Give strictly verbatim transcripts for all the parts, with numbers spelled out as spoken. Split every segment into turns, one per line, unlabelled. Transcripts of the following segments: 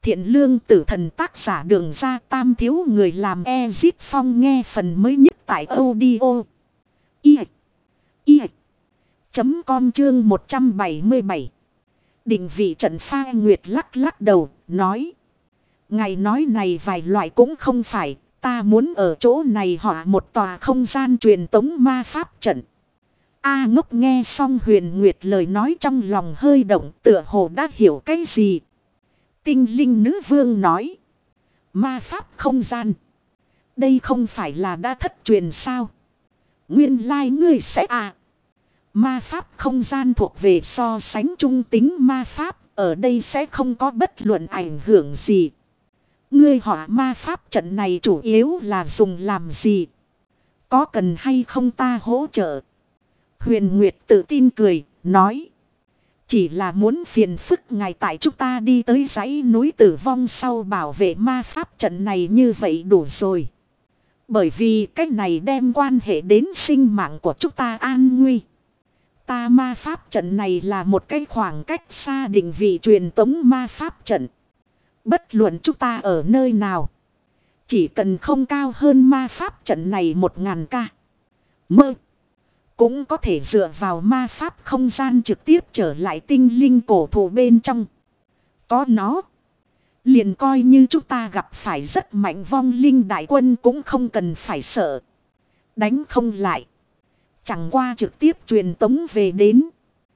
Thiện lương tử thần tác giả Đường Ra Tam thiếu người làm Ezip Phong nghe phần mới nhất tại audio. I. I. Chấm com chương một trăm bảy mươi bảy. Định vị trận pha nguyệt lắc lắc đầu, nói. Ngài nói này vài loại cũng không phải, ta muốn ở chỗ này họa một tòa không gian truyền tống ma pháp trận. A ngốc nghe xong Huyền Nguyệt lời nói trong lòng hơi động, tựa hồ đã hiểu cái gì. Tinh linh nữ vương nói. Ma pháp không gian. Đây không phải là đã thất truyền sao? Nguyên lai like ngươi sẽ à. Ma pháp không gian thuộc về so sánh trung tính ma pháp. Ở đây sẽ không có bất luận ảnh hưởng gì. Ngươi họa ma pháp trận này chủ yếu là dùng làm gì? Có cần hay không ta hỗ trợ? Huyền Nguyệt tự tin cười, nói. Chỉ là muốn phiền phức ngài tại chúng ta đi tới dãy núi tử vong sau bảo vệ ma pháp trận này như vậy đủ rồi. Bởi vì cách này đem quan hệ đến sinh mạng của chúng ta an nguy. Ta ma pháp trận này là một cái khoảng cách xa định vị truyền tống ma pháp trận. Bất luận chúng ta ở nơi nào. Chỉ cần không cao hơn ma pháp trận này một ngàn ca. Mơ. Cũng có thể dựa vào ma pháp không gian trực tiếp trở lại tinh linh cổ thụ bên trong. Có nó. Liền coi như chúng ta gặp phải rất mạnh vong linh đại quân cũng không cần phải sợ. Đánh không lại. Chẳng qua trực tiếp truyền tống về đến.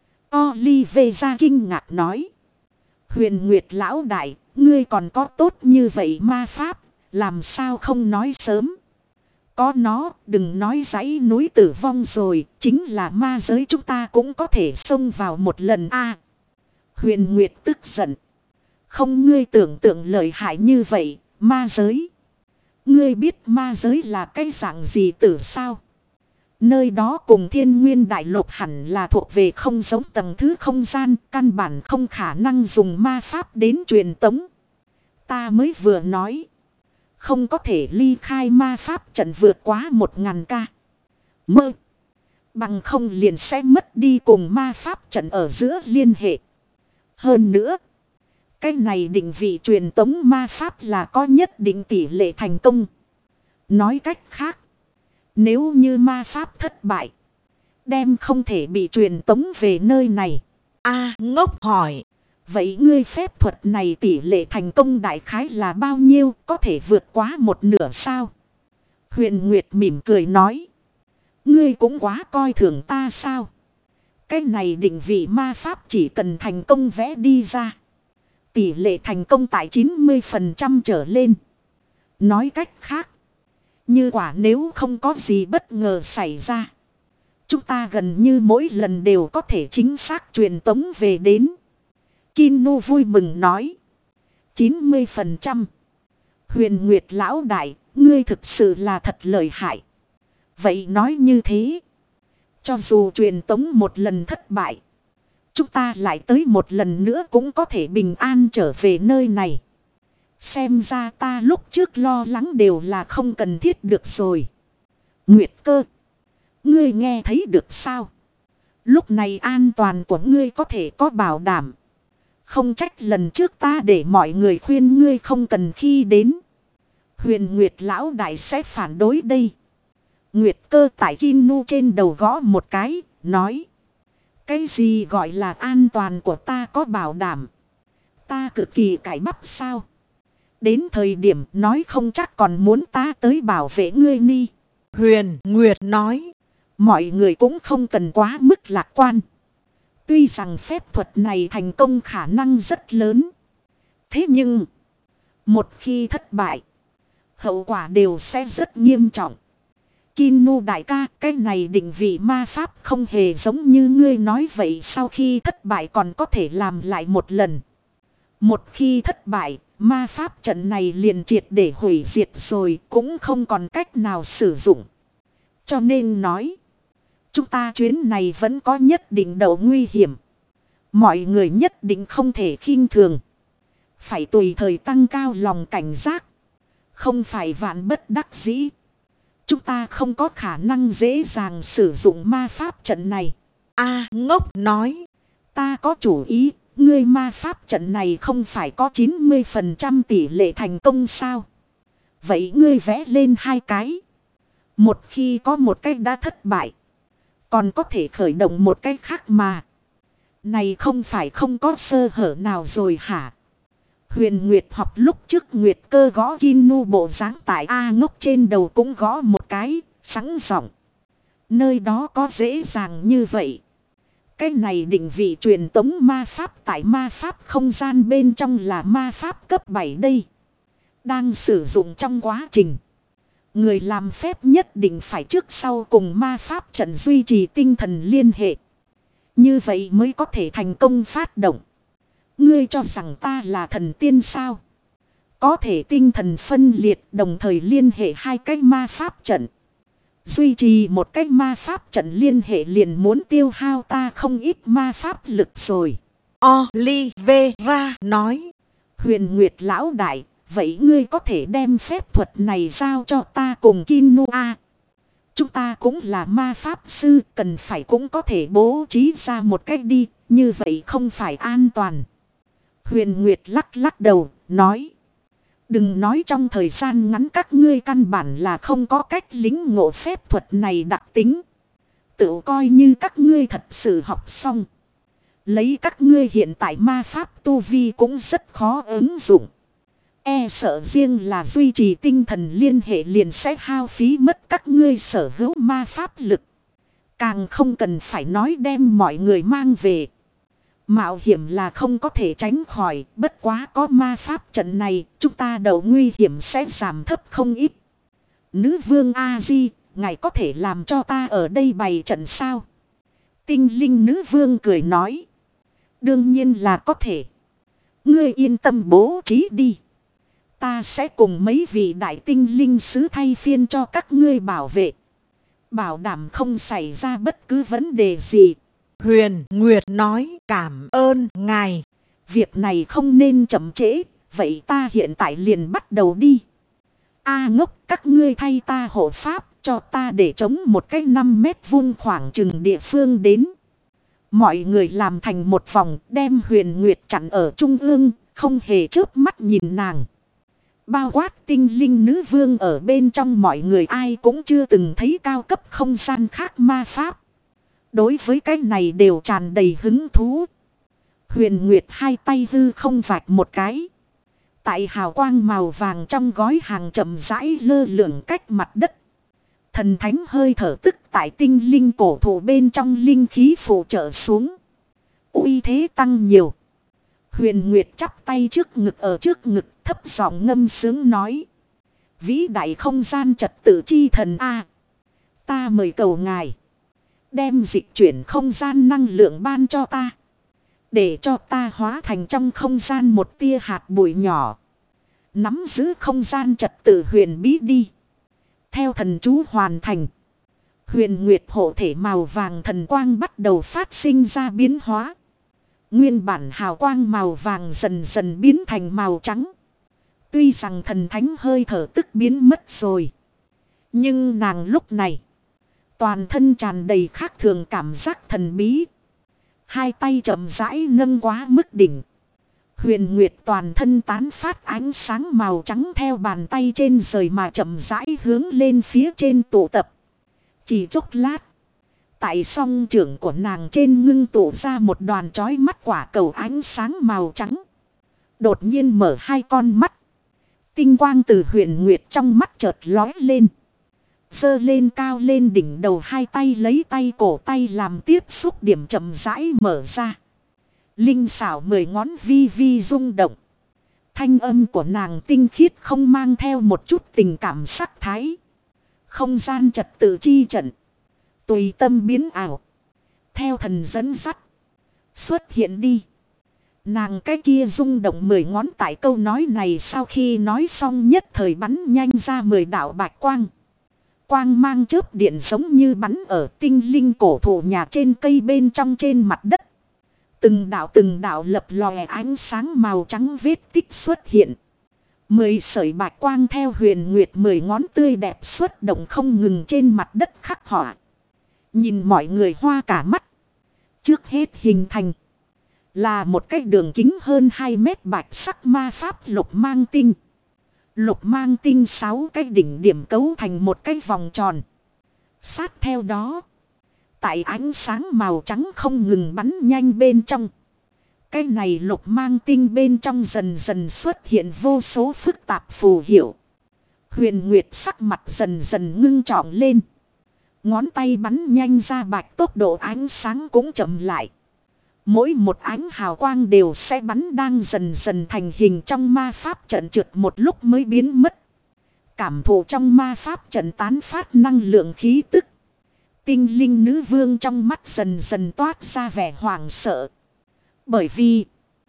Olivera kinh ngạc nói. Huyền Nguyệt lão đại, ngươi còn có tốt như vậy ma pháp, làm sao không nói sớm. Có nó, đừng nói dãy núi tử vong rồi, chính là ma giới chúng ta cũng có thể xông vào một lần a. Huyền Nguyệt tức giận. Không ngươi tưởng tượng lợi hại như vậy, ma giới. Ngươi biết ma giới là cái dạng gì tử sao? Nơi đó cùng thiên nguyên đại lục hẳn là thuộc về không giống tầng thứ không gian, căn bản không khả năng dùng ma pháp đến truyền tống. Ta mới vừa nói. Không có thể ly khai ma pháp trận vượt quá một ngàn ca. Mơ. Bằng không liền sẽ mất đi cùng ma pháp trận ở giữa liên hệ. Hơn nữa. Cái này định vị truyền tống ma pháp là có nhất định tỷ lệ thành công. Nói cách khác. Nếu như ma pháp thất bại. Đem không thể bị truyền tống về nơi này. A ngốc hỏi. Vậy ngươi phép thuật này tỷ lệ thành công đại khái là bao nhiêu, có thể vượt quá một nửa sao? Huyền Nguyệt mỉm cười nói. Ngươi cũng quá coi thường ta sao? Cái này định vị ma pháp chỉ cần thành công vẽ đi ra. Tỷ lệ thành công tại chín mươi phần trăm trở lên. Nói cách khác. Như quả nếu không có gì bất ngờ xảy ra. Chúng ta gần như mỗi lần đều có thể chính xác truyền tống về đến. Kinu vui mừng nói. chín mươi phần trăm. Huyền Nguyệt lão đại, ngươi thực sự là thật lợi hại. Vậy nói như thế. Cho dù truyền tống một lần thất bại. Chúng ta lại tới một lần nữa cũng có thể bình an trở về nơi này. Xem ra ta lúc trước lo lắng đều là không cần thiết được rồi. Nguyệt cơ. Ngươi nghe thấy được sao? Lúc này an toàn của ngươi có thể có bảo đảm. Không trách lần trước ta để mọi người khuyên ngươi không cần khi đến. Huyền Nguyệt lão đại sẽ phản đối đây. Nguyệt cơ tại Kinu trên đầu gõ một cái, nói. Cái gì gọi là an toàn của ta có bảo đảm? Ta cực kỳ cải bắp sao? Đến thời điểm nói không chắc còn muốn ta tới bảo vệ ngươi ni.
Huyền Nguyệt nói.
Mọi người cũng không cần quá mức lạc quan. Tuy rằng phép thuật này thành công khả năng rất lớn. Thế nhưng, một khi thất bại, hậu quả đều sẽ rất nghiêm trọng. Kinu đại ca, cái này định vị ma pháp không hề giống như ngươi nói vậy, sau khi thất bại còn có thể làm lại một lần. Một khi thất bại, ma pháp trận này liền triệt để hủy diệt rồi, cũng không còn cách nào sử dụng. Cho nên nói, chúng ta chuyến này vẫn có nhất định độ nguy hiểm. Mọi người nhất định không thể khinh thường. Phải tùy thời tăng cao lòng cảnh giác. Không phải vạn bất đắc dĩ. Chúng ta không có khả năng dễ dàng sử dụng ma pháp trận này.
A ngốc nói.
Ta có chủ ý, Ngươi ma pháp trận này không phải có chín mươi phần trăm tỷ lệ thành công sao? Vậy ngươi vẽ lên hai cái. Một khi có một cái đã thất bại. Còn có thể khởi động một cái khác mà. Này không phải không có sơ hở nào rồi hả? Huyền Nguyệt học lúc trước Nguyệt cơ gõ Kinu bộ dáng tại A Ngốc trên đầu cũng gõ một cái, sẵn giọng. Nơi đó có dễ dàng như vậy. Cái này định vị truyền tống ma pháp tại ma pháp không gian bên trong là ma pháp cấp bảy đây. Đang sử dụng trong quá trình. Người làm phép nhất định phải trước sau cùng ma pháp trận duy trì tinh thần liên hệ. Như vậy mới có thể thành công phát động. Ngươi cho rằng ta là thần tiên sao? Có thể tinh thần phân liệt đồng thời liên hệ hai cái ma pháp trận. Duy trì một cái ma pháp trận liên hệ liền muốn tiêu hao ta không ít ma pháp lực rồi.
Olivera nói.
Huyền Nguyệt lão đại, vậy ngươi có thể đem phép thuật này giao cho ta cùng Kinua. Chúng ta cũng là ma pháp sư, cần phải cũng có thể bố trí ra một cách đi, như vậy không phải an toàn. Huyền Nguyệt lắc lắc đầu, nói. Đừng nói trong thời gian ngắn các ngươi căn bản là không có cách lính ngộ phép thuật này đặc tính. Tự coi như các ngươi thật sự học xong. Lấy các ngươi hiện tại ma pháp tu vi cũng rất khó ứng dụng. E sợ riêng là duy trì tinh thần liên hệ liền sẽ hao phí mất các ngươi sở hữu ma pháp lực. Càng không cần phải nói đem mọi người mang về. Mạo hiểm là không có thể tránh khỏi, bất quá có ma pháp trận này, chúng ta đầu nguy hiểm sẽ giảm thấp không ít. Nữ vương A-di, ngài có thể làm cho ta ở đây bày trận sao? Tinh linh nữ vương cười nói. Đương nhiên là có thể. Ngươi yên tâm bố trí đi. Ta sẽ cùng mấy vị đại tinh linh sứ thay phiên cho các ngươi bảo vệ. Bảo đảm không xảy ra bất cứ vấn đề gì.
Huyền Nguyệt nói cảm ơn ngài.
Việc này không nên chậm trễ. Vậy ta hiện tại liền bắt đầu đi. A Ngốc, các ngươi thay ta hộ pháp cho ta để chống một cái năm mét vuông khoảng chừng địa phương đến. Mọi người làm thành một vòng đem Huyền Nguyệt chặn ở trung ương, không hề chớp mắt nhìn nàng. Bao quát tinh linh nữ vương ở bên trong mọi người ai cũng chưa từng thấy cao cấp không gian khác ma pháp. Đối với cái này đều tràn đầy hứng thú. Huyền Nguyệt hai tay hư không vạch một cái. Tại hào quang màu vàng trong gói hàng chậm rãi lơ lửng cách mặt đất. Thần thánh hơi thở tức tại tinh linh cổ thụ bên trong linh khí phụ trợ xuống. Uy thế tăng nhiều. Huyền Nguyệt chắp tay trước ngực ở trước ngực thấp giọng ngâm sướng nói. Vĩ đại không gian trật tự chi thần A. Ta mời cầu ngài. Đem dịch chuyển không gian năng lượng ban cho ta. Để cho ta hóa thành trong không gian một tia hạt bụi nhỏ. Nắm giữ không gian trật tự huyền bí đi. Theo thần chú hoàn thành. Huyền Nguyệt hộ thể màu vàng thần quang bắt đầu phát sinh ra biến hóa. Nguyên bản hào quang màu vàng dần dần biến thành màu trắng. Tuy rằng thần thánh hơi thở tức biến mất rồi. Nhưng nàng lúc này. Toàn thân tràn đầy khác thường cảm giác thần bí. Hai tay chậm rãi nâng quá mức đỉnh. Huyền Nguyệt toàn thân tán phát ánh sáng màu trắng theo bàn tay trên rời mà chậm rãi hướng lên phía trên tụ tập. Chỉ chốc lát. Tại song trưởng của nàng trên ngưng tụ ra một đoàn chói mắt quả cầu ánh sáng màu trắng. Đột nhiên mở hai con mắt. Tinh quang từ Huyền Nguyệt trong mắt chợt lói lên. Giơ lên cao lên đỉnh đầu hai tay lấy tay cổ tay làm tiếp xúc điểm chậm rãi mở ra. Linh xảo mười ngón vi vi rung động. Thanh âm của nàng tinh khiết không mang theo một chút tình cảm sắc thái. Không gian trật tự chi trận. Tùy tâm biến ảo. Theo thần dẫn dắt. Xuất hiện đi. Nàng cái kia rung động mười ngón tại câu nói này sau khi nói xong nhất thời bắn nhanh ra mười đạo bạch quang. Quang mang chớp điện giống như bắn ở tinh linh cổ thụ nhà trên cây bên trong trên mặt đất. Từng đạo từng đạo lập lòe ánh sáng màu trắng vết tích xuất hiện. Mười sợi bạch quang theo Huyền Nguyệt mười ngón tươi đẹp xuất động không ngừng trên mặt đất khắc họa. Nhìn mọi người hoa cả mắt. Trước hết hình thành Là một cái đường kính hơn hai mét bạch sắc ma pháp lục mang tinh. Lục mang tinh sáu cái đỉnh điểm cấu thành một cái vòng tròn. Sát theo đó, tại ánh sáng màu trắng không ngừng bắn nhanh bên trong. Cái này lục mang tinh bên trong dần dần xuất hiện vô số phức tạp phù hiệu. Huyền Nguyệt sắc mặt dần dần ngưng trọng lên. Ngón tay bắn nhanh ra bạch, tốc độ ánh sáng cũng chậm lại. Mỗi một ánh hào quang đều sẽ bắn đang dần dần thành hình trong ma pháp trận, trượt một lúc mới biến mất. Cảm thụ trong ma pháp trận tán phát năng lượng khí tức. Tinh linh nữ vương trong mắt dần dần toát ra vẻ hoảng sợ. Bởi vì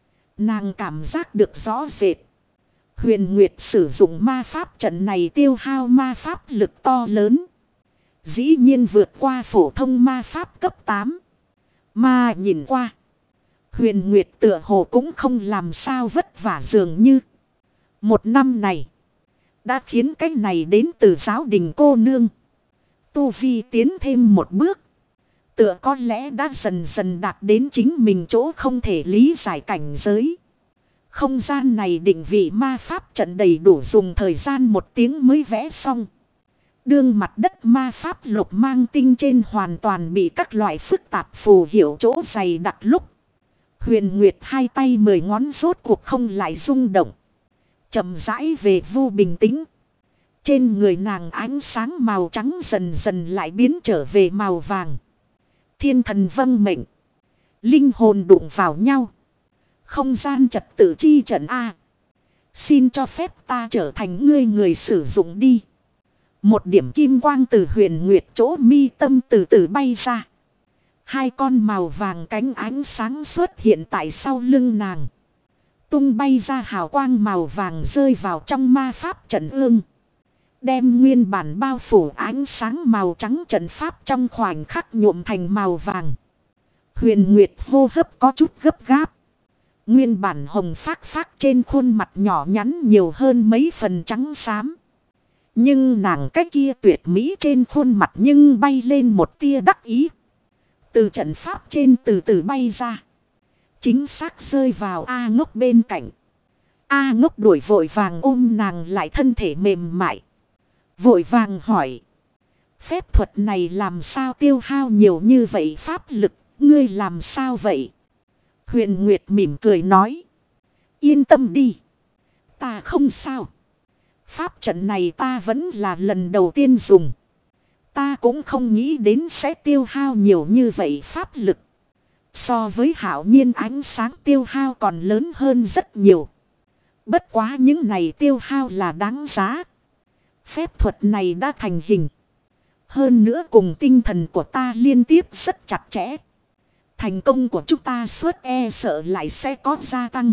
nàng cảm giác được rõ rệt. Huyền Nguyệt sử dụng ma pháp trận này tiêu hao ma pháp lực to lớn. Dĩ nhiên vượt qua phổ thông ma pháp cấp tám. Mà nhìn qua, Huyền Nguyệt tựa hồ cũng không làm sao vất vả dường như. Một năm này đã khiến cái này đến từ giáo đình cô nương tu vi tiến thêm một bước. Tựa có lẽ đã dần dần đạt đến chính mình chỗ không thể lý giải cảnh giới. Không gian này định vị ma pháp trận đầy đủ dùng thời gian một tiếng mới vẽ xong. Đương mặt đất ma pháp lục mang tinh trên hoàn toàn bị các loại phức tạp phù hiệu chỗ dày đặc lúc. Huyền Nguyệt hai tay mười ngón rốt cuộc không lại rung động. Chậm rãi về vu bình tĩnh. Trên người nàng ánh sáng màu trắng dần dần lại biến trở về màu vàng. Thiên thần vâng mệnh. Linh hồn đụng vào nhau. Không gian trật tự chi trận A. Xin cho phép ta trở thành ngươi người sử dụng đi. Một điểm kim quang từ Huyền Nguyệt chỗ mi tâm từ từ bay ra. Hai con màu vàng cánh ánh sáng xuất hiện tại sau lưng nàng. Tung bay ra hào quang màu vàng rơi vào trong ma pháp trận ương. Đem nguyên bản bao phủ ánh sáng màu trắng trận pháp trong khoảnh khắc nhuộm thành màu vàng. Huyền Nguyệt hô hấp có chút gấp gáp. Nguyên bản hồng phác phác trên khuôn mặt nhỏ nhắn nhiều hơn mấy phần trắng xám. Nhưng nàng cái kia tuyệt mỹ trên khuôn mặt nhưng bay lên một tia đắc ý. Từ trận pháp trên từ từ bay ra. Chính xác rơi vào A Ngốc bên cạnh. A Ngốc đuổi vội vàng ôm nàng lại, thân thể mềm mại. Vội vàng hỏi. Phép thuật này làm sao tiêu hao nhiều như vậy pháp lực, ngươi làm sao vậy? Huyền Nguyệt mỉm cười nói. Yên tâm đi. Ta không sao. Pháp trận này ta vẫn là lần đầu tiên dùng. Ta cũng không nghĩ đến sẽ tiêu hao nhiều như vậy pháp lực. So với hạo nhiên ánh sáng tiêu hao còn lớn hơn rất nhiều. Bất quá những này tiêu hao là đáng giá. Phép thuật này đã thành hình. Hơn nữa cùng tinh thần của ta liên tiếp rất chặt chẽ. Thành công của chúng ta suốt e sợ lại sẽ có gia tăng.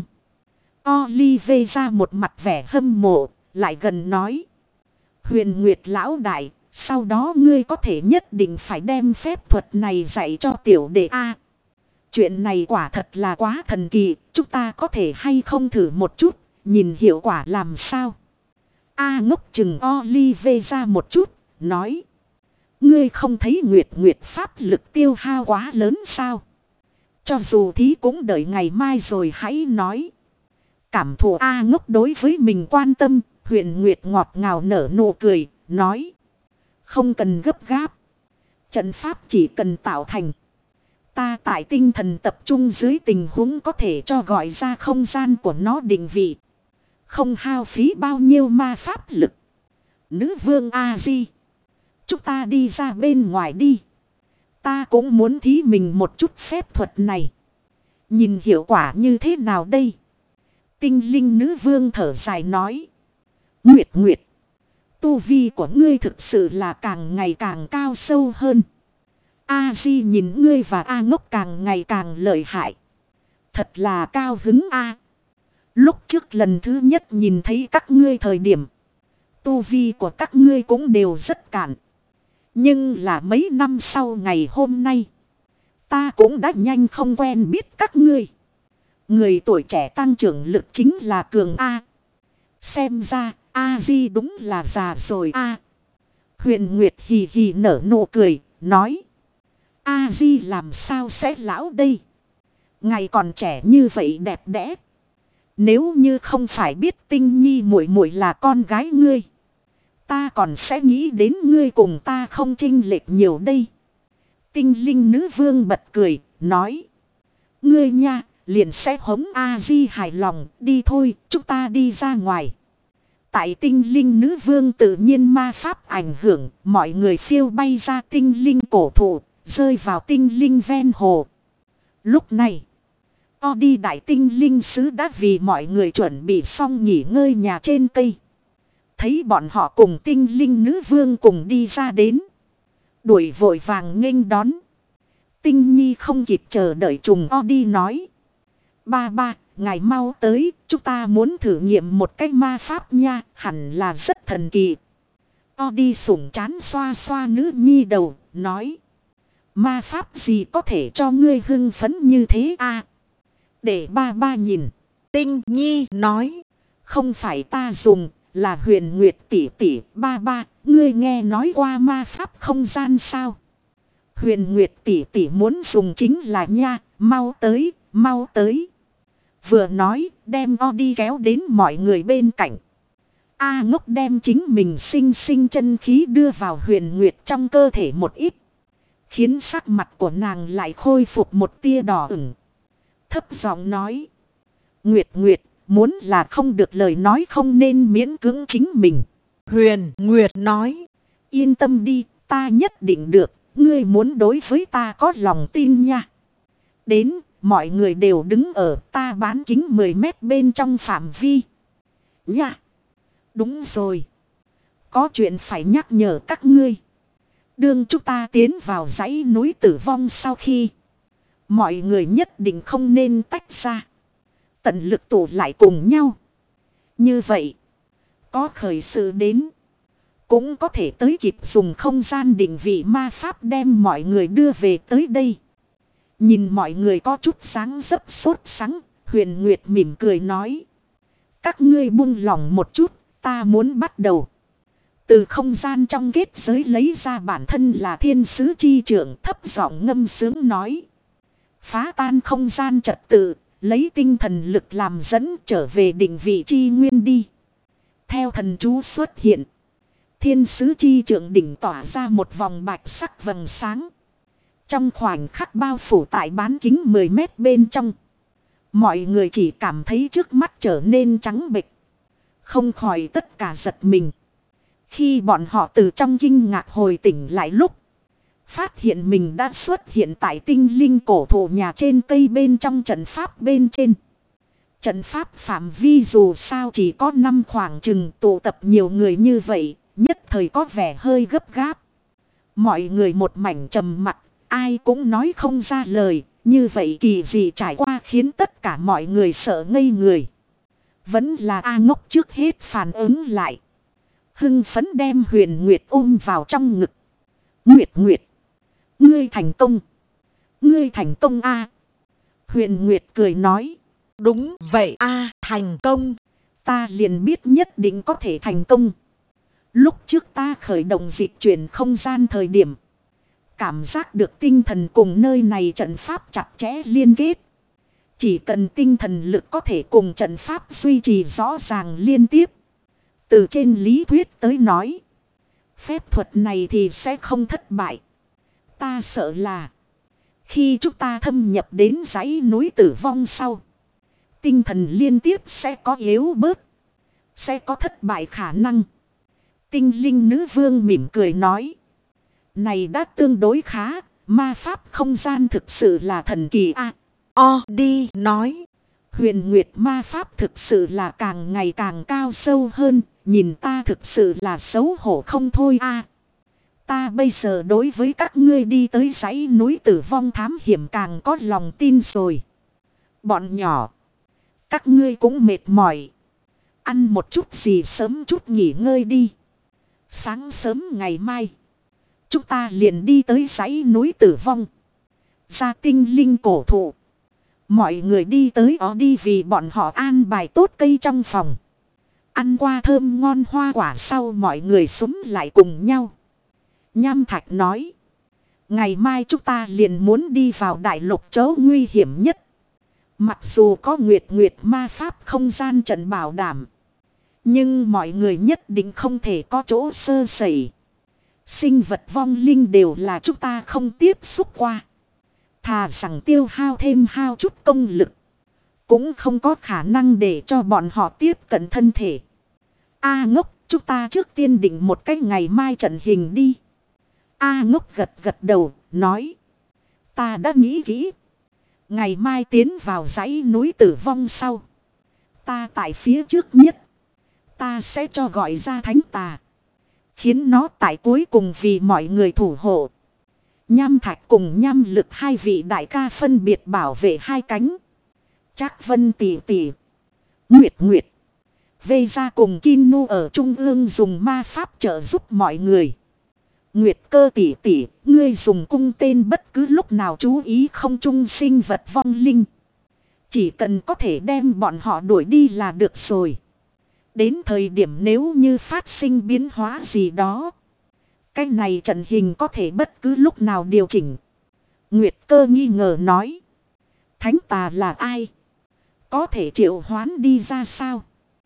Olive ra một mặt vẻ hâm mộ, lại gần nói. Huyền Nguyệt lão đại, sau đó ngươi có thể nhất định phải đem phép thuật này dạy cho tiểu đệ A. Chuyện này quả thật là quá thần kỳ, chúng ta có thể hay không thử một chút, nhìn hiệu quả làm sao. A Ngốc chừng Olive ra một chút, nói. Ngươi không thấy Nguyệt Nguyệt pháp lực tiêu hao quá lớn sao? Cho dù thí cũng đợi ngày mai rồi hãy nói. Cảm thụ A Ngốc đối với mình quan tâm, Huyền Nguyệt ngọt ngào nở nụ cười, nói. Không cần gấp gáp. Trận pháp chỉ cần tạo thành. Ta tại tinh thần tập trung dưới tình huống có thể cho gọi ra không gian của nó định vị. Không hao phí bao nhiêu ma pháp lực. Nữ vương A-di. Chúng ta đi ra bên ngoài đi. Ta cũng muốn thí mình một chút phép thuật này. Nhìn hiệu quả như thế nào đây? Tinh linh nữ vương thở dài nói. Nguyệt Nguyệt. Tu vi của ngươi thực sự là càng ngày càng cao sâu hơn. A-di nhìn ngươi và A Ngốc càng ngày càng lợi hại. Thật là cao hứng A. Lúc trước lần thứ nhất nhìn thấy các ngươi thời điểm. Tu vi của các ngươi cũng đều rất cạn. Nhưng là mấy năm sau ngày hôm nay. Ta cũng đã nhanh không quen biết các ngươi. Người tuổi trẻ tăng trưởng lực chính là cường A. Xem ra A-di đúng là già rồi A. Huyền Nguyệt hì hì nở nụ cười, nói. A-di làm sao sẽ lão đây? Ngài còn trẻ như vậy đẹp đẽ. Nếu như không phải biết Tinh Nhi muội muội là con gái ngươi, ta còn sẽ nghĩ đến ngươi cùng ta không chênh lệch nhiều đây. Tinh linh nữ vương bật cười, nói. Ngươi nha, liền sẽ hống A-di hài lòng, đi thôi, chúng ta đi ra ngoài. Tại tinh linh nữ vương tự nhiên ma pháp ảnh hưởng, mọi người phiêu bay ra tinh linh cổ thụ, rơi vào tinh linh ven hồ. Lúc này, o đi đại tinh linh sứ đã vì mọi người chuẩn bị xong nghỉ ngơi nhà trên cây. Thấy bọn họ cùng tinh linh nữ vương cùng đi ra đến. Đuổi vội vàng nghênh đón. Tinh Nhi không kịp chờ đợi trùng o đi nói. Ba ba, ngài mau tới, chúng ta muốn thử nghiệm một cái ma pháp nha, hẳn là rất thần kỳ. O đi sủng chán xoa xoa nữ nhi đầu, nói. Ma pháp gì có thể cho ngươi hưng phấn như thế a? Để ba ba nhìn.
Tinh Nhi nói.
Không phải ta dùng, là Huyền Nguyệt tỷ tỷ, ba ba, ngươi nghe nói qua ma pháp không gian sao? Huyền Nguyệt tỷ tỷ muốn dùng chính là nha, mau tới, mau tới. Vừa nói, đem o đi kéo đến mọi người bên cạnh. A ngốc đem chính mình sinh sinh chân khí đưa vào Huyền Nguyệt trong cơ thể một ít. Khiến sắc mặt của nàng lại khôi phục một tia đỏ ửng. Thấp giọng nói. Nguyệt Nguyệt, muốn là không được lời nói không nên miễn cưỡng chính mình.
Huyền Nguyệt nói.
Yên tâm đi, ta nhất định được. Ngươi muốn đối với ta có lòng tin nha. Đến, mọi người đều đứng ở ta bán kính mười mét bên trong phạm vi. Nha. Đúng rồi. Có chuyện phải nhắc nhở các ngươi. Đương chúng ta tiến vào dãy núi tử vong sau khi. Mọi người nhất định không nên tách ra. Tận lực tụ lại cùng nhau. Như vậy. Có khởi sự đến. Cũng có thể tới kịp dùng không gian định vị ma pháp đem mọi người đưa về tới đây. Nhìn mọi người có chút sáng dấp sốt sắng. Huyền Nguyệt mỉm cười nói. Các ngươi buông lòng một chút. Ta muốn bắt đầu. Từ không gian trong kết giới lấy ra bản thân là thiên sứ chi trưởng, thấp giọng ngâm sướng nói. Phá tan không gian trật tự. Lấy tinh thần lực làm dẫn trở về định vị chi nguyên đi. Theo thần chú xuất hiện. Thiên sứ chi trưởng đỉnh tỏa ra một vòng bạch sắc vầng sáng. Trong khoảnh khắc bao phủ tại bán kính mười mét bên trong. Mọi người chỉ cảm thấy trước mắt trở nên trắng bệch. Không khỏi tất cả giật mình. Khi bọn họ từ trong kinh ngạc hồi tỉnh lại lúc. Phát hiện mình đã xuất hiện tại tinh linh cổ thụ nhà trên cây bên trong trận pháp bên trên. Trận pháp phạm vi dù sao chỉ có năm khoảng chừng tụ tập nhiều người như vậy. Nhất thời có vẻ hơi gấp gáp. Mọi người một mảnh trầm mặc. Ai cũng nói không ra lời. Như vậy kỳ dị trải qua khiến tất cả mọi người sợ ngây người. Vẫn là A ngốc trước hết phản ứng lại. Hưng phấn đem Huyền Nguyệt ôm vào trong ngực. Nguyệt Nguyệt. Ngươi thành công. Ngươi thành công a. Huyền Nguyệt cười nói.
Đúng vậy a, thành công.
Ta liền biết nhất định có thể thành công. Lúc trước ta khởi động dịch chuyển không gian thời điểm. Cảm giác được tinh thần cùng nơi này trận pháp chặt chẽ liên kết. Chỉ cần tinh thần lực có thể cùng trận pháp duy trì rõ ràng liên tiếp. Từ trên lý thuyết tới nói. Phép thuật này thì sẽ không thất bại. Ta sợ là. Khi chúng ta thâm nhập đến dãy núi tử vong sau. Tinh thần liên tiếp sẽ có yếu bớt. Sẽ có thất bại khả năng. Tinh linh nữ vương mỉm cười nói. Này đã tương đối khá. Ma pháp không gian thực sự là thần kỳ a.
O đi nói.
Huyền Nguyệt ma pháp thực sự là càng ngày càng cao sâu hơn. Nhìn ta thực sự là xấu hổ không thôi a. Ta bây giờ đối với các ngươi đi tới dãy núi tử vong thám hiểm càng có lòng tin rồi. Bọn nhỏ. Các ngươi cũng mệt mỏi. Ăn một chút gì sớm chút nghỉ ngơi đi. Sáng sớm ngày mai. Chúng ta liền đi tới dãy núi tử vong. Ra tinh linh cổ thụ. Mọi người đi tới đó đi vì bọn họ an bài tốt cây trong phòng. Ăn qua thơm ngon hoa quả sau mọi người súng lại cùng nhau. Nham Thạch nói. Ngày mai chúng ta liền muốn đi vào đại lục chỗ nguy hiểm nhất. Mặc dù có nguyệt nguyệt ma pháp không gian trận bảo đảm. Nhưng mọi người nhất định không thể có chỗ sơ sẩy. Sinh vật vong linh đều là chúng ta không tiếp xúc qua. Thà rằng tiêu hao thêm hao chút công lực. Cũng không có khả năng để cho bọn họ tiếp cận thân thể. A ngốc, chúng ta trước tiên định một cách ngày mai trận hình đi. A ngốc gật gật đầu, nói. Ta đã nghĩ kỹ. Ngày mai tiến vào dãy núi tử vong sau. Ta tại phía trước nhất. Ta sẽ cho gọi ra thánh tà. Khiến nó tại cuối cùng vì mọi người thủ hộ. Nham thạch cùng nham lực hai vị đại ca phân biệt bảo vệ hai cánh. Trác Vân tỷ tỷ. Nguyệt Nguyệt. Vây ra cùng Kinu ở trung ương dùng ma pháp trợ giúp mọi người. Nguyệt Cơ tỷ tỷ, ngươi dùng cung tên bất cứ lúc nào chú ý không trung sinh vật vong linh. Chỉ cần có thể đem bọn họ đuổi đi là được rồi. Đến thời điểm nếu như phát sinh biến hóa gì đó. Cái này trận hình có thể bất cứ lúc nào điều chỉnh. Nguyệt Cơ nghi ngờ nói. Thánh tà là ai? Có thể triệu hoán đi ra sao?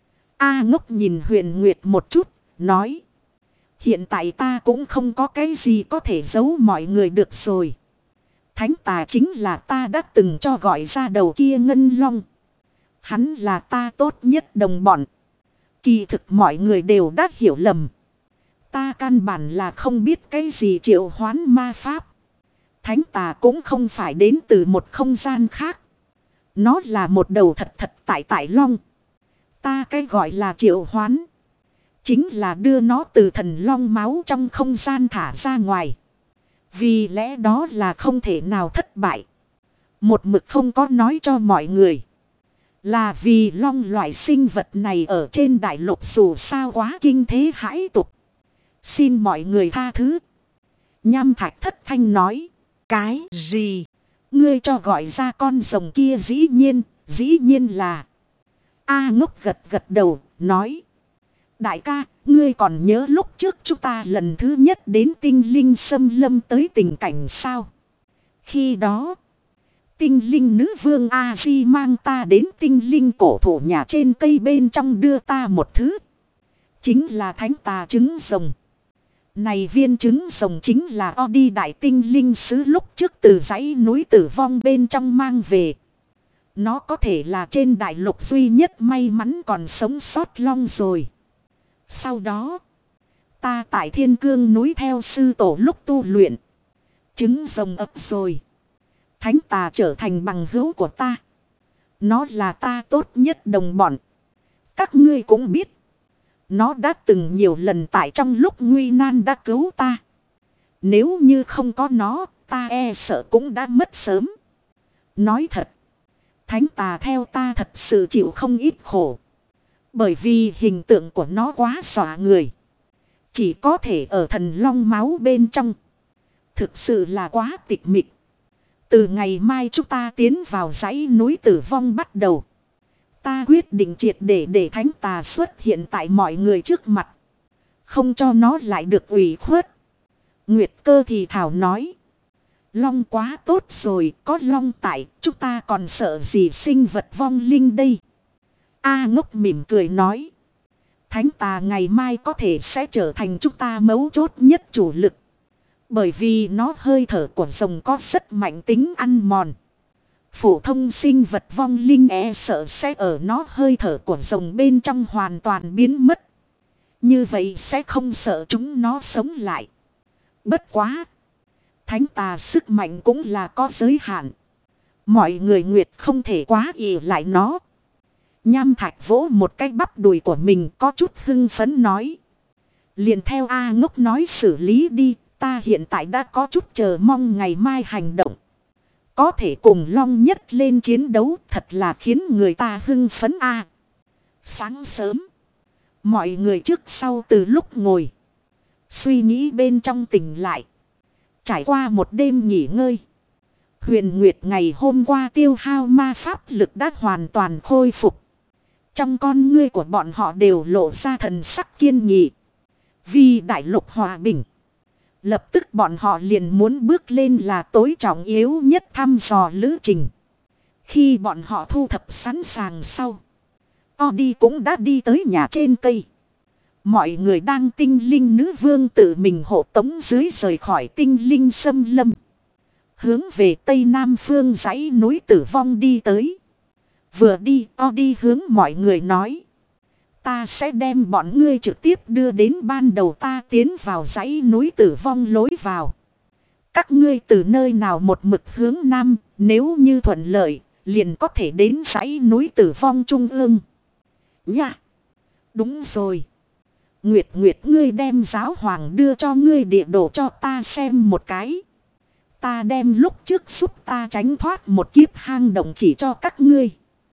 A ngốc nhìn Huyền Nguyệt một chút, nói. Hiện tại ta cũng không có cái gì có thể giấu mọi người được rồi. Thánh tà chính là ta đã từng cho gọi ra đầu kia ngân long. Hắn là ta tốt nhất đồng bọn. Kỳ thực mọi người đều đã hiểu lầm. Ta căn bản là không biết cái gì triệu hoán ma pháp. Thánh tà cũng không phải đến từ một không gian khác. Nó là một đầu thật thật tại tại long. Ta cái gọi là triệu hoán. Chính là đưa nó từ thần long máu trong không gian thả ra ngoài. Vì lẽ đó là không thể nào thất bại. Một mực không có nói cho mọi người. Là vì long loại sinh vật này ở trên đại lục dù sao quá kinh thế hãi tục. Xin mọi người tha thứ. Nham thạch thất thanh nói.
Cái gì?
Ngươi cho gọi ra con rồng kia dĩ nhiên, dĩ nhiên là. A ngốc gật gật đầu, nói. Đại ca, ngươi còn nhớ lúc trước chúng ta lần thứ nhất đến tinh linh xâm lâm tới tình cảnh sao? Khi đó, tinh linh nữ vương A-di mang ta đến tinh linh cổ thụ nhà trên cây bên trong đưa ta một thứ. Chính là thánh tà trứng rồng. Này viên trứng rồng chính là o đi đại tinh linh sứ lúc trước từ dãy núi tử vong bên trong mang về. Nó có thể là trên đại lục duy nhất may mắn còn sống sót long rồi. Sau đó, ta tại thiên cương núi theo sư tổ lúc tu luyện. Trứng rồng ấp rồi. Thánh tà trở thành bằng hữu của ta. Nó là ta tốt nhất đồng bọn. Các ngươi cũng biết. Nó đã từng nhiều lần tại trong lúc nguy nan đã cứu ta. Nếu như không có nó, ta e sợ cũng đã mất sớm. Nói thật. Thánh tà theo ta thật sự chịu không ít khổ. Bởi vì hình tượng của nó quá dọa người. Chỉ có thể ở thần long máu bên trong. Thực sự là quá tịch mịch. Từ ngày mai chúng ta tiến vào dãy núi tử vong bắt đầu. Ta quyết định triệt để để thánh tà xuất hiện tại mọi người trước mặt. Không cho nó lại được ủy khuất. Nguyệt Cơ thì thảo nói. Long quá tốt rồi, có long tại, chúng ta còn sợ gì sinh vật vong linh đây. A ngốc mỉm cười nói. Thánh tà ngày mai có thể sẽ trở thành chúng ta mấu chốt nhất chủ lực. Bởi vì nó hơi thở của rồng có rất mạnh tính ăn mòn. Phổ thông sinh vật vong linh e sợ sẽ ở nó hơi thở của rồng bên trong hoàn toàn biến mất. Như vậy sẽ không sợ chúng nó sống lại. Bất quá. Thánh tà sức mạnh cũng là có giới hạn. Mọi người nguyệt không thể quá ỷ lại nó. Nham thạch vỗ một cái bắp đùi của mình có chút hưng phấn nói. Liền theo A ngốc nói xử lý đi. Ta hiện tại đã có chút chờ mong ngày mai hành động. Có thể cùng long nhất lên chiến đấu thật là khiến người ta hưng phấn A. Sáng sớm. Mọi người trước sau từ lúc ngồi. Suy nghĩ bên trong tỉnh lại. Trải qua một đêm nghỉ ngơi. Huyền Nguyệt ngày hôm qua tiêu hao ma pháp lực đã hoàn toàn khôi phục. Trong con ngươi của bọn họ đều lộ ra thần sắc kiên nghị. Vì đại lục hòa bình. Lập tức bọn họ liền muốn bước lên là tối trọng yếu nhất thăm dò lữ trình. Khi bọn họ thu thập sẵn sàng sau, Audi cũng đã đi tới nhà trên cây. Mọi người đang tinh linh nữ vương tự mình hộ tống dưới rời khỏi tinh linh xâm lâm. Hướng về tây nam phương dãy núi tử vong đi tới. Vừa đi, Audi hướng mọi người nói. Ta sẽ đem bọn ngươi trực tiếp đưa đến ban đầu ta tiến vào dãy núi tử vong lối vào. Các ngươi từ nơi nào một mực hướng nam, nếu như thuận lợi, liền có thể đến dãy núi tử vong trung ương. Nha! Đúng rồi. Nguyệt Nguyệt ngươi đem giáo hoàng đưa cho ngươi địa đồ cho ta xem một cái. Ta đem lúc trước giúp ta tránh thoát một kiếp hang động chỉ cho các ngươi.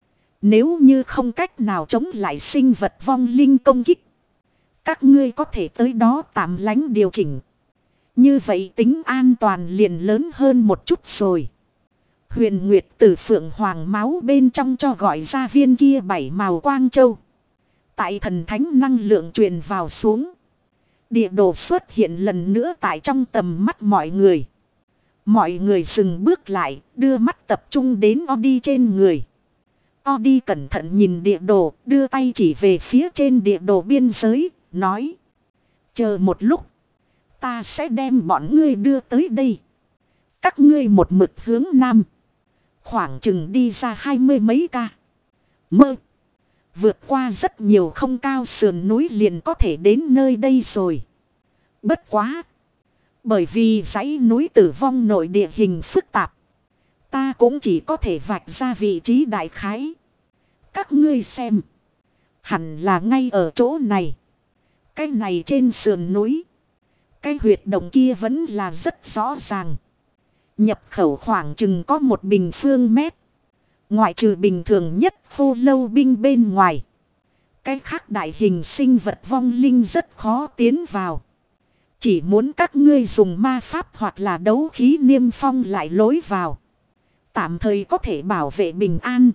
Nếu như không cách nào chống lại sinh vật vong linh công kích, các ngươi có thể tới đó tạm lánh điều chỉnh. Như vậy tính an toàn liền lớn hơn một chút rồi. Huyền Nguyệt từ phượng hoàng máu bên trong cho gọi ra viên kia bảy màu quang châu. Tại thần thánh năng lượng truyền vào xuống. Địa đồ xuất hiện lần nữa tại trong tầm mắt mọi người. Mọi người dừng bước lại, đưa mắt tập trung đến Audi trên người. Audi cẩn thận nhìn địa đồ, đưa tay chỉ về phía trên địa đồ biên giới, nói. Chờ một lúc, ta sẽ đem bọn ngươi đưa tới đây. Các ngươi một mực hướng nam. Khoảng chừng đi ra hai mươi mấy ca. Mơ. Vượt qua rất nhiều không cao sườn núi liền có thể đến nơi đây rồi. Bất quá. Bởi vì dãy núi tử vong nội địa hình phức tạp. Ta cũng chỉ có thể vạch ra vị trí đại khái. Các ngươi xem. Hẳn là ngay ở chỗ này. Cái này trên sườn núi. Cái huyệt động kia vẫn là rất rõ ràng. Nhập khẩu khoảng chừng có một bình phương mét. Ngoại trừ bình thường nhất khô lâu binh bên ngoài. Cái khác đại hình sinh vật vong linh rất khó tiến vào. Chỉ muốn các ngươi dùng ma pháp hoặc là đấu khí niêm phong lại lối vào. Tạm thời có thể bảo vệ bình an.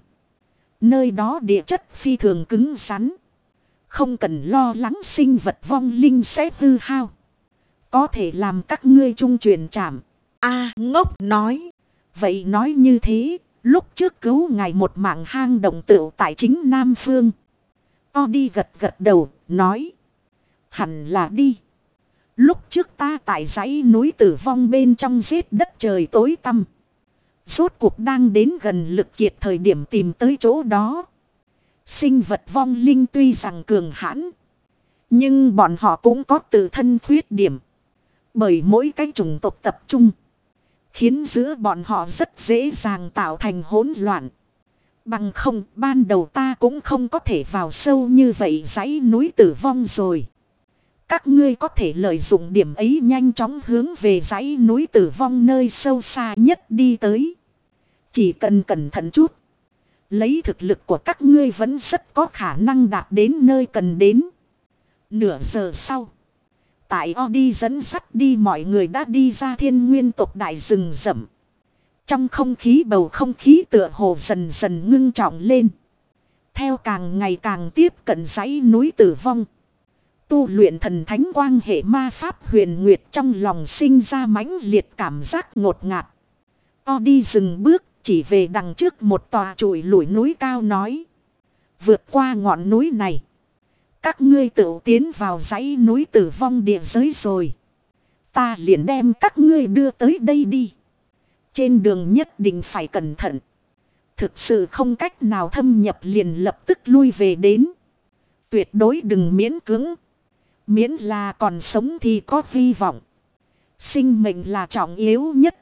Nơi đó địa chất phi thường cứng rắn. Không cần lo lắng sinh vật vong linh sẽ hư hao. Có thể làm các ngươi trung truyền chạm.
A ngốc nói.
Vậy nói như thế, lúc trước cứu ngài một mạng hang động tựu tại chính Nam Phương. Audi gật gật đầu, nói. Hẳn là đi. Lúc trước ta tại dãy núi tử vong bên trong giết đất trời tối tăm. Rốt cuộc đang đến gần lực kiệt thời điểm tìm tới chỗ đó. Sinh vật vong linh tuy rằng cường hãn. Nhưng bọn họ cũng có tự thân khuyết điểm. Bởi mỗi cái chủng tộc tập trung. Khiến giữa bọn họ rất dễ dàng tạo thành hỗn loạn. Bằng không ban đầu ta cũng không có thể vào sâu như vậy dãy núi tử vong rồi. Các ngươi có thể lợi dụng điểm ấy nhanh chóng hướng về dãy núi tử vong nơi sâu xa nhất đi tới. Chỉ cần cẩn thận chút. Lấy thực lực của các ngươi vẫn rất có khả năng đạt đến nơi cần đến. Nửa giờ sau. Tại Audi dẫn dắt đi mọi người đã đi ra thiên nguyên tộc đại rừng rậm. Trong không khí bầu không khí tựa hồ dần dần ngưng trọng lên. Theo càng ngày càng tiếp cận dãy núi tử vong. Tu luyện thần thánh quang hệ ma pháp huyền nguyệt trong lòng sinh ra mãnh liệt cảm giác ngột ngạt. Audi dừng bước chỉ về đằng trước một tòa trụi lủi núi cao nói. Vượt qua ngọn núi này. Các ngươi tự tiến vào dãy núi tử vong địa giới rồi. Ta liền đem các ngươi đưa tới đây đi. Trên đường nhất định phải cẩn thận. Thực sự không cách nào thâm nhập liền lập tức lui về đến. Tuyệt đối đừng miễn cưỡng. Miễn là còn sống thì có hy vọng. Sinh mệnh là trọng yếu nhất.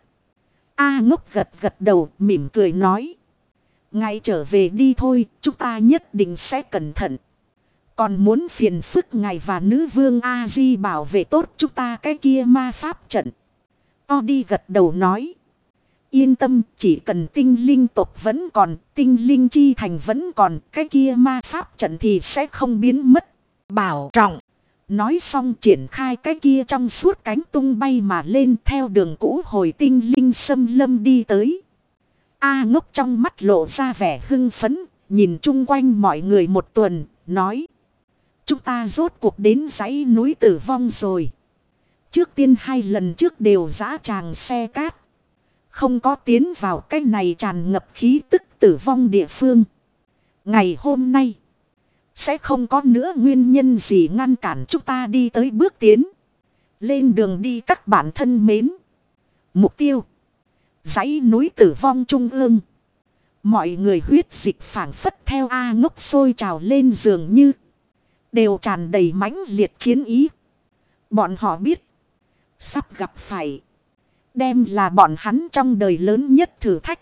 A ngốc gật gật đầu mỉm cười nói. Ngay trở về đi thôi, chúng ta nhất định sẽ cẩn thận. Còn muốn phiền phức ngài và nữ vương A-di bảo vệ tốt chúng ta cái kia ma pháp trận. Audi gật đầu nói. Yên tâm, chỉ cần tinh linh tộc vẫn còn, tinh linh chi thành vẫn còn, cái kia ma pháp trận thì sẽ không biến mất.
Bảo trọng.
Nói xong triển khai cái kia trong suốt cánh tung bay mà lên theo đường cũ hồi tinh linh xâm lâm đi tới. A ngốc trong mắt lộ ra vẻ hưng phấn, nhìn chung quanh mọi người một tuần, nói. Chúng ta rốt cuộc đến dãy núi tử vong rồi. Trước tiên hai lần trước đều dã tràng xe cát. Không có tiến vào cái này tràn ngập khí tức tử vong địa phương. Ngày hôm nay, sẽ không có nữa nguyên nhân gì ngăn cản chúng ta đi tới bước tiến. Lên đường đi các bạn thân mến. Mục tiêu: dãy núi tử vong trung ương. Mọi người huyết dịch phảng phất theo A Ngốc sôi trào lên dường như đều tràn đầy mãnh liệt chiến ý. Bọn họ biết sắp gặp phải đem là bọn hắn trong đời lớn nhất thử thách.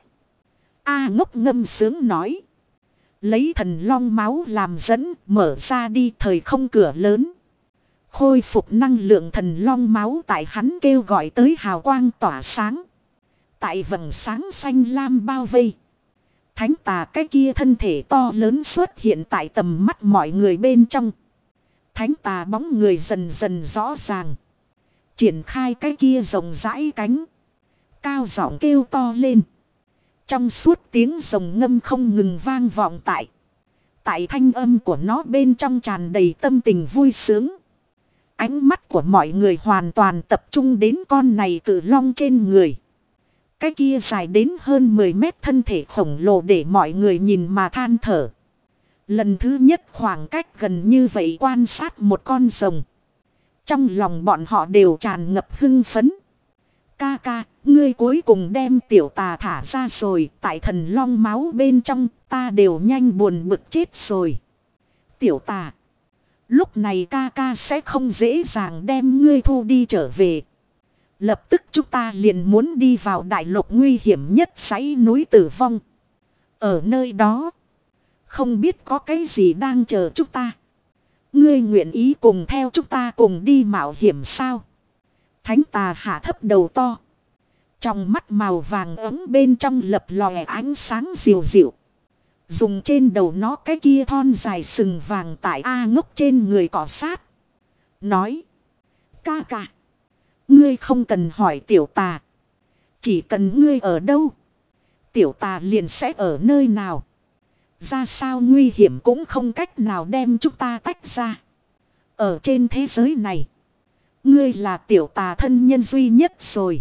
A Ngốc ngâm sướng nói. Lấy thần long máu làm dẫn, mở ra đi thời không cửa lớn. Khôi phục năng lượng thần long máu tại hắn kêu gọi tới hào quang tỏa sáng. Tại vầng sáng xanh lam bao vây. Thánh tà cái kia thân thể to lớn xuất hiện tại tầm mắt mọi người bên trong. Thánh tà bóng người dần dần rõ ràng. Triển khai cái kia rộng rãi cánh. Cao giọng kêu to lên. Trong suốt tiếng rồng ngâm không ngừng vang vọng tại. Tại thanh âm của nó bên trong tràn đầy tâm tình vui sướng. Ánh mắt của mọi người hoàn toàn tập trung đến con này cự long trên người. Cái kia dài đến hơn mười mét thân thể khổng lồ để mọi người nhìn mà than thở. Lần thứ nhất khoảng cách gần như vậy quan sát một con rồng. Trong lòng bọn họ đều tràn ngập hưng phấn. Ca ca, ngươi cuối cùng đem tiểu tà thả ra rồi. Tại thần long máu bên trong ta đều nhanh buồn bực chết rồi. Tiểu tà, lúc này ca ca sẽ không dễ dàng đem ngươi thu đi trở về. Lập tức chúng ta liền muốn đi vào đại lục nguy hiểm nhất dãy núi tử vong. Ở nơi đó, không biết có cái gì đang chờ chúng ta. Ngươi nguyện ý cùng theo chúng ta cùng đi mạo hiểm sao? Thánh tà hạ thấp đầu to. Trong mắt màu vàng ấm bên trong lập lòe ánh sáng dịu dịu. Dùng trên đầu nó cái kia thon dài sừng vàng tại A Ngốc trên người cọ sát. Nói. Ca ca. Ngươi không cần hỏi tiểu tà. Chỉ cần ngươi ở đâu. Tiểu tà liền sẽ ở nơi nào. Ra sao nguy hiểm cũng không cách nào đem chúng ta tách ra. Ở trên thế giới này. Ngươi là tiểu tà thân nhân duy nhất rồi.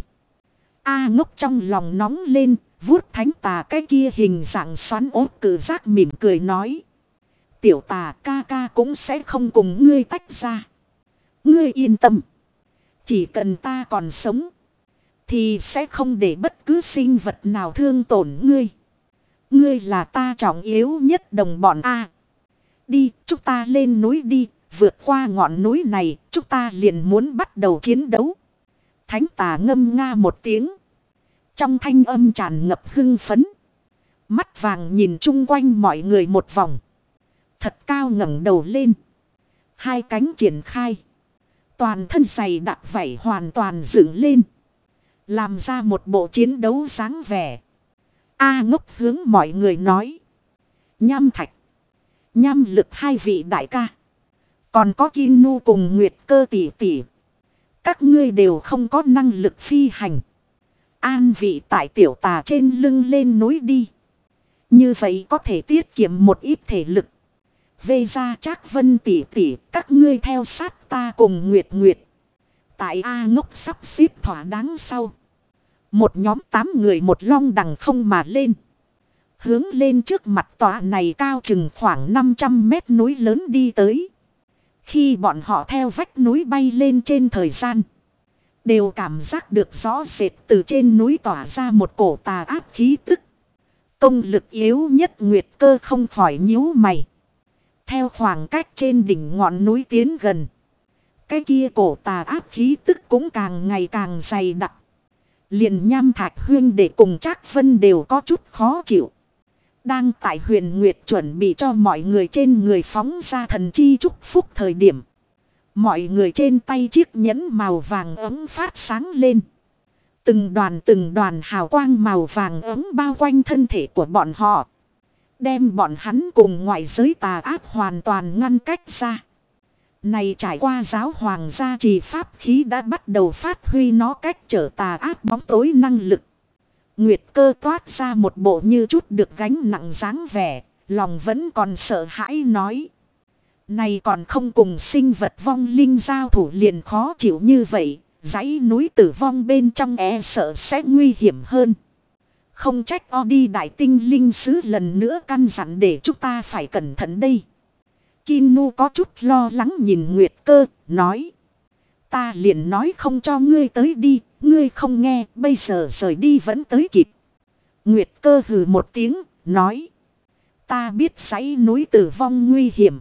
A Ngốc trong lòng nóng lên. Vuốt thánh tà cái kia hình dạng xoắn ốt cử giác mỉm cười nói. Tiểu tà ca ca cũng sẽ không cùng ngươi tách ra. Ngươi yên tâm. Chỉ cần ta còn sống. Thì sẽ không để bất cứ sinh vật nào thương tổn ngươi. Ngươi là ta trọng yếu nhất đồng bọn A. Đi, chúng ta lên núi đi. Vượt qua ngọn núi này, chúng ta liền muốn bắt đầu chiến đấu. Thánh tà ngâm nga một tiếng. Trong thanh âm tràn ngập hưng phấn. Mắt vàng nhìn chung quanh mọi người một vòng. Thật cao ngẩng đầu lên. Hai cánh triển khai. Toàn thân dày đặc vảy hoàn toàn dựng lên. Làm ra một bộ chiến đấu dáng vẻ. A Ngốc hướng mọi người nói. Nham Thạch. Nham Lực hai vị đại ca. Còn có Kinu cùng Nguyệt Cơ tỷ tỷ. Các ngươi đều không có năng lực phi hành. An vị tại tiểu tà trên lưng lên núi đi. Như vậy có thể tiết kiệm một ít thể lực. Về ra Trác Vân tỷ tỷ, các ngươi theo sát ta cùng Nguyệt Nguyệt. Tại A Ngốc sắp xếp thỏa đáng sau. Một nhóm tám người một long đằng không mà lên. Hướng lên trước mặt tòa này cao chừng khoảng năm trăm mét núi lớn đi tới. Khi bọn họ theo vách núi bay lên trên thời gian. Đều cảm giác được rõ rệt từ trên núi tỏa ra một cổ tà áp khí tức. Công lực yếu nhất Nguyệt Cơ không khỏi nhíu mày. Theo khoảng cách trên đỉnh ngọn núi tiến gần. Cái kia cổ tà áp khí tức cũng càng ngày càng dày đặc. Liền Nham Thạch Huyên để cùng Trác Vân đều có chút khó chịu. Đang tại Huyền Nguyệt chuẩn bị cho mọi người trên người phóng ra thần chi chúc phúc thời điểm. Mọi người trên tay chiếc nhẫn màu vàng ấm phát sáng lên. Từng đoàn từng đoàn hào quang màu vàng ấm bao quanh thân thể của bọn họ. Đem bọn hắn cùng ngoại giới tà ác hoàn toàn ngăn cách ra. Này trải qua giáo hoàng gia trì pháp khí đã bắt đầu phát huy nó cách trở tà ác bóng tối năng lực. Nguyệt Cơ toát ra một bộ như chút được gánh nặng dáng vẻ, lòng vẫn còn sợ hãi nói. Này còn không cùng sinh vật vong linh giao thủ liền khó chịu như vậy, dãy núi tử vong bên trong e sợ sẽ nguy hiểm hơn. Không trách o đi đại tinh linh sứ lần nữa căn dặn để chúng ta phải cẩn thận đây. Kinu có chút lo lắng nhìn Nguyệt Cơ, nói. Ta liền nói không cho ngươi tới đi, ngươi không nghe, bây giờ rời đi vẫn tới kịp. Nguyệt Cơ hừ một tiếng, nói. Ta biết dãy núi tử vong nguy hiểm.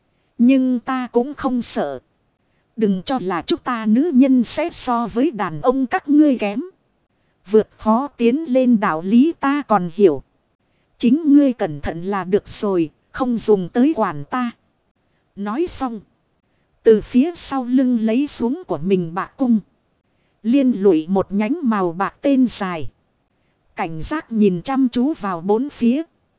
Nhưng ta cũng không sợ. Đừng cho là chúng ta nữ nhân sẽ so với đàn ông các ngươi kém. Vượt khó tiến lên đạo lý ta còn hiểu. Chính ngươi cẩn thận là được rồi, không dùng tới quản ta. Nói xong. Từ phía sau lưng lấy xuống của mình bạc cung. Liên lụy một nhánh màu bạc tên dài. Cảnh giác nhìn chăm chú vào bốn phía.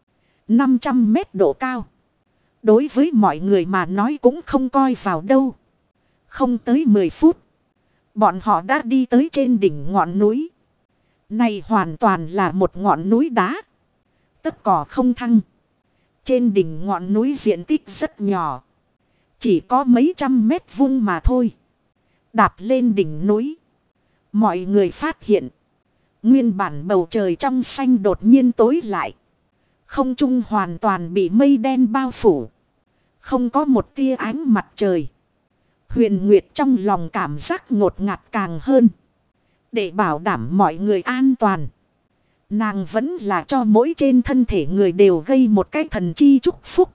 năm trăm mét độ cao. Đối với mọi người mà nói cũng không coi vào đâu. Không tới mười phút. Bọn họ đã đi tới trên đỉnh ngọn núi. Này hoàn toàn là một ngọn núi đá. Tất cỏ không thăng. Trên đỉnh ngọn núi diện tích rất nhỏ. Chỉ có mấy trăm mét vuông mà thôi. Đạp lên đỉnh núi. Mọi người phát hiện. Nguyên bản bầu trời trong xanh đột nhiên tối lại. Không trung hoàn toàn bị mây đen bao phủ. Không có một tia ánh mặt trời. Huyền Nguyệt trong lòng cảm giác ngột ngạt càng hơn. Để bảo đảm mọi người an toàn. Nàng vẫn là cho mỗi trên thân thể người đều gây một cái thần chi chúc phúc.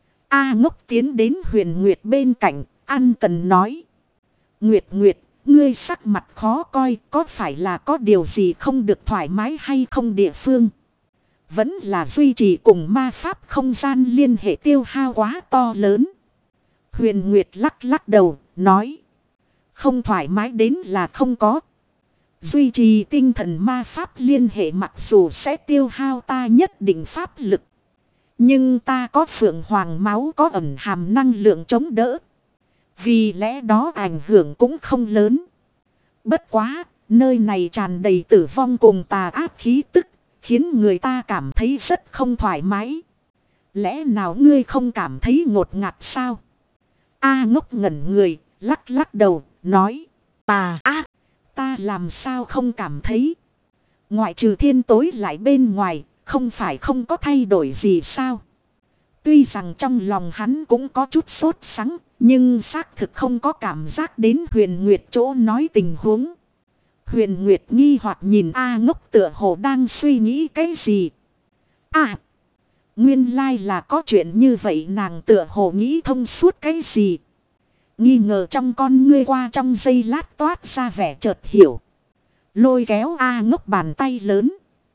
A Ngốc tiến đến Huyền Nguyệt bên cạnh, ăn cần nói. Nguyệt Nguyệt, ngươi sắc mặt khó coi, có phải là có điều gì không được thoải mái hay không địa phương? Vẫn là duy trì cùng ma pháp không gian liên hệ tiêu hao quá to lớn. Huyền Nguyệt lắc lắc đầu, nói. Không thoải mái đến là không có. Duy trì tinh thần ma pháp liên hệ mặc dù sẽ tiêu hao ta nhất định pháp lực. Nhưng ta có phượng hoàng máu có ẩn hàm năng lượng chống đỡ. Vì lẽ đó ảnh hưởng cũng không lớn. Bất quá, nơi này tràn đầy tử vong cùng tà ác khí tức, khiến người ta cảm thấy rất không thoải mái. Lẽ nào ngươi không cảm thấy ngột ngạt sao? A Ngốc ngẩn người, lắc lắc đầu, nói. Tà ác, ta làm sao không cảm thấy? Ngoại trừ thiên tối lại bên ngoài, không phải không có thay đổi gì sao? Tuy rằng trong lòng hắn cũng có chút sốt sắng, nhưng xác thực không có cảm giác đến Huyền Nguyệt chỗ nói tình huống. Huyền Nguyệt nghi hoặc nhìn A Ngốc tựa hồ đang suy nghĩ cái gì. À, nguyên lai là có chuyện như vậy, nàng tựa hồ nghĩ thông suốt cái gì. Nghi ngờ trong con ngươi qua trong giây lát toát ra vẻ chợt hiểu. Lôi kéo A Ngốc bàn tay lớn.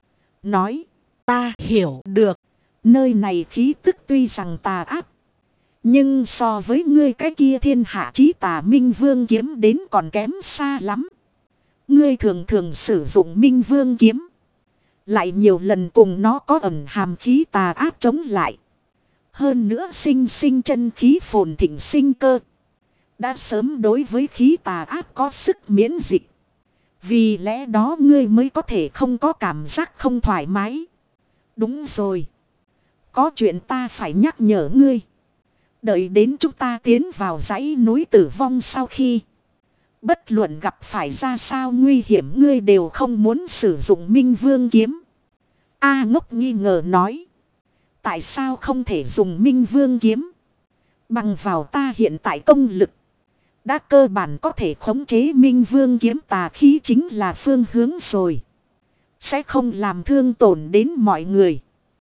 Nói,
Ta hiểu được.
Nơi này khí tức tuy rằng tà ác. Nhưng so với ngươi cái kia thiên hạ chí tà Minh Vương kiếm đến còn kém xa lắm. Ngươi thường thường sử dụng Minh Vương kiếm. Lại nhiều lần cùng nó có ẩn hàm khí tà ác chống lại. Hơn nữa sinh sinh chân khí phồn thịnh sinh cơ. Đã sớm đối với khí tà ác có sức miễn dịch. Vì lẽ đó ngươi mới có thể không có cảm giác không thoải mái. Đúng rồi. Có chuyện ta phải nhắc nhở ngươi. Đợi đến chúng ta tiến vào dãy núi tử vong sau khi. Bất luận gặp phải ra sao nguy hiểm ngươi đều không muốn sử dụng Minh Vương kiếm. A Ngốc nghi ngờ nói. Tại sao không thể dùng Minh Vương kiếm? Bằng vào ta hiện tại công lực. Đã cơ bản có thể khống chế Minh Vương kiếm tà khí chính là phương hướng rồi. Sẽ không làm thương tổn đến mọi người.